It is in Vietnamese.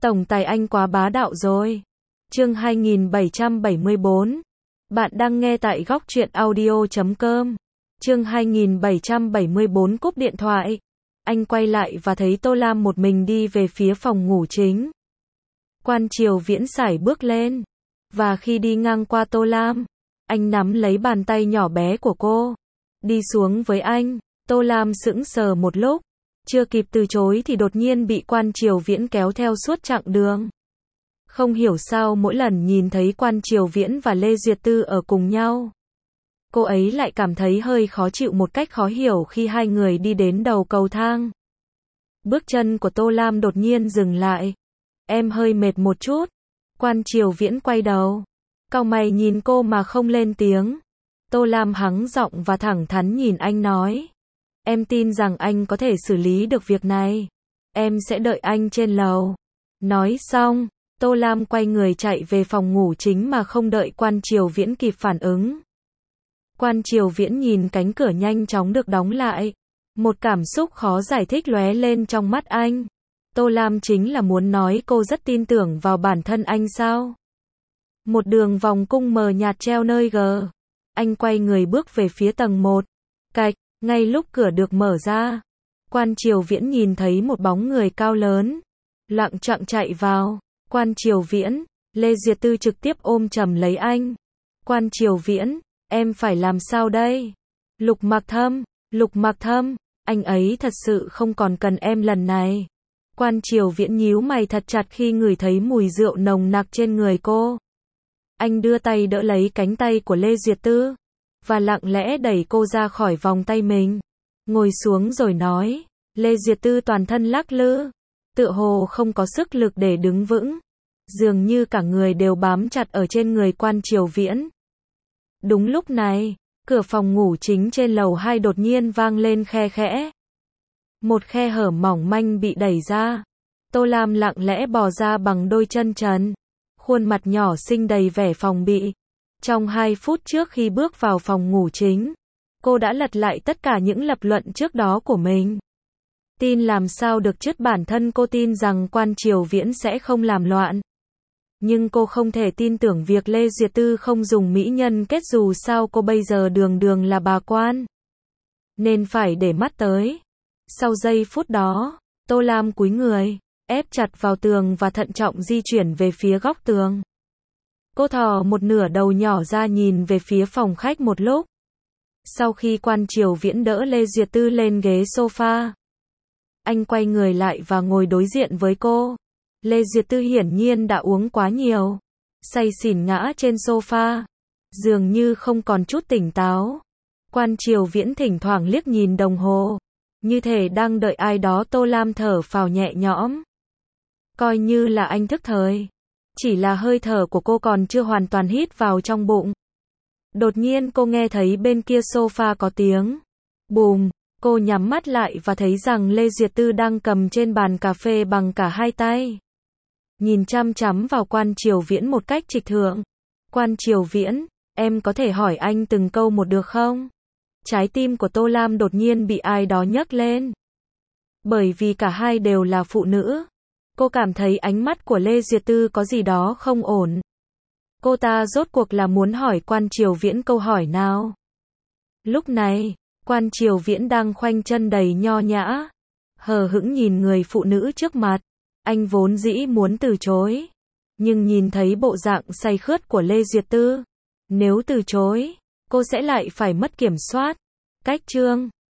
Tổng tài anh quá bá đạo rồi. Chương 2774. Bạn đang nghe tại góc truyện audio.com. Chương 2774 cúp điện thoại. Anh quay lại và thấy Tô Lam một mình đi về phía phòng ngủ chính. Quan Triều Viễn sải bước lên. Và khi đi ngang qua Tô Lam, anh nắm lấy bàn tay nhỏ bé của cô. Đi xuống với anh. Tô Lam sững sờ một lúc. Chưa kịp từ chối thì đột nhiên bị Quan Triều Viễn kéo theo suốt chặng đường. Không hiểu sao mỗi lần nhìn thấy Quan Triều Viễn và Lê Duyệt Tư ở cùng nhau, cô ấy lại cảm thấy hơi khó chịu một cách khó hiểu khi hai người đi đến đầu cầu thang. Bước chân của Tô Lam đột nhiên dừng lại. Em hơi mệt một chút. Quan Triều Viễn quay đầu, cau mày nhìn cô mà không lên tiếng. Tô Lam hắng giọng và thẳng thắn nhìn anh nói. Em tin rằng anh có thể xử lý được việc này. Em sẽ đợi anh trên lầu. Nói xong, Tô Lam quay người chạy về phòng ngủ chính mà không đợi Quan Triều Viễn kịp phản ứng. Quan Triều Viễn nhìn cánh cửa nhanh chóng được đóng lại. Một cảm xúc khó giải thích lóe lên trong mắt anh. Tô Lam chính là muốn nói cô rất tin tưởng vào bản thân anh sao? Một đường vòng cung mờ nhạt treo nơi G. Anh quay người bước về phía tầng 1. Cạch, ngay lúc cửa được mở ra, Quan Triều Viễn nhìn thấy một bóng người cao lớn, lặng chặng chạy vào. Quan Triều Viễn, Lê Duyệt Tư trực tiếp ôm chầm lấy anh. Quan Triều Viễn, em phải làm sao đây? Lục Mặc Thâm, anh ấy thật sự không còn cần em lần này. Quan Triều Viễn nhíu mày thật chặt khi ngửi thấy mùi rượu nồng nặc trên người cô. Anh đưa tay đỡ lấy cánh tay của Lê Duyệt Tư và lặng lẽ đẩy cô ra khỏi vòng tay mình. Ngồi xuống rồi nói. Lê Duyệt Tư toàn thân lắc lư, tựa hồ không có sức lực để đứng vững. Dường như cả người đều bám chặt ở trên người Quan Triều Viễn. Đúng lúc này, cửa phòng ngủ chính trên lầu 2 đột nhiên vang lên khe khẽ. Một khe hở mỏng manh bị đẩy ra. Tô Lam lặng lẽ bò ra bằng đôi chân trần. Khuôn mặt nhỏ xinh đầy vẻ phòng bị. Trong 2 phút trước khi bước vào phòng ngủ chính, cô đã lật lại tất cả những lập luận trước đó của mình. Tin làm sao được chứ, bản thân cô tin rằng Quan Triều Viễn sẽ không làm loạn. Nhưng cô không thể tin tưởng việc Lê Duyệt Tư không dùng mỹ nhân kết, dù sao cô bây giờ đường đường là bà Quan. Nên phải để mắt tới. Sau giây phút đó, Tô Lam cúi người, ép chặt vào tường và thận trọng di chuyển về phía góc tường. Cô thò một nửa đầu nhỏ ra nhìn về phía phòng khách một lúc. Sau khi Quan Triều Viễn đỡ Lê Duyệt Tư lên ghế sofa, anh quay người lại và ngồi đối diện với cô. Lê Duyệt Tư hiển nhiên đã uống quá nhiều, say xỉn ngã trên sofa, dường như không còn chút tỉnh táo. Quan Triều Viễn thỉnh thoảng liếc nhìn đồng hồ, như thể đang đợi ai đó. Tô Lam thở phào nhẹ nhõm. Coi như là anh thức thời. Chỉ là hơi thở của cô còn chưa hoàn toàn hít vào trong bụng. Đột nhiên cô nghe thấy bên kia sofa có tiếng bùm. Cô nhắm mắt lại và thấy rằng Lê Duyệt Tư đang cầm trên bàn cà phê bằng cả hai tay, nhìn chăm chăm vào Quan Triều Viễn một cách trịch thượng. Quan Triều Viễn, em có thể hỏi anh từng câu một được không? Trái tim của Tô Lam đột nhiên bị ai đó nhấc lên. Bởi vì cả hai đều là phụ nữ, cô cảm thấy ánh mắt của Lê Duyệt Tư có gì đó không ổn. Cô ta rốt cuộc là muốn hỏi Quan Triều Viễn câu hỏi nào? Lúc này, Quan Triều Viễn đang khoanh chân đầy nho nhã, hờ hững nhìn người phụ nữ trước mặt. Anh vốn dĩ muốn từ chối, nhưng nhìn thấy bộ dạng say khướt của Lê Duyệt Tư, nếu từ chối, cô sẽ lại phải mất kiểm soát. Cách chương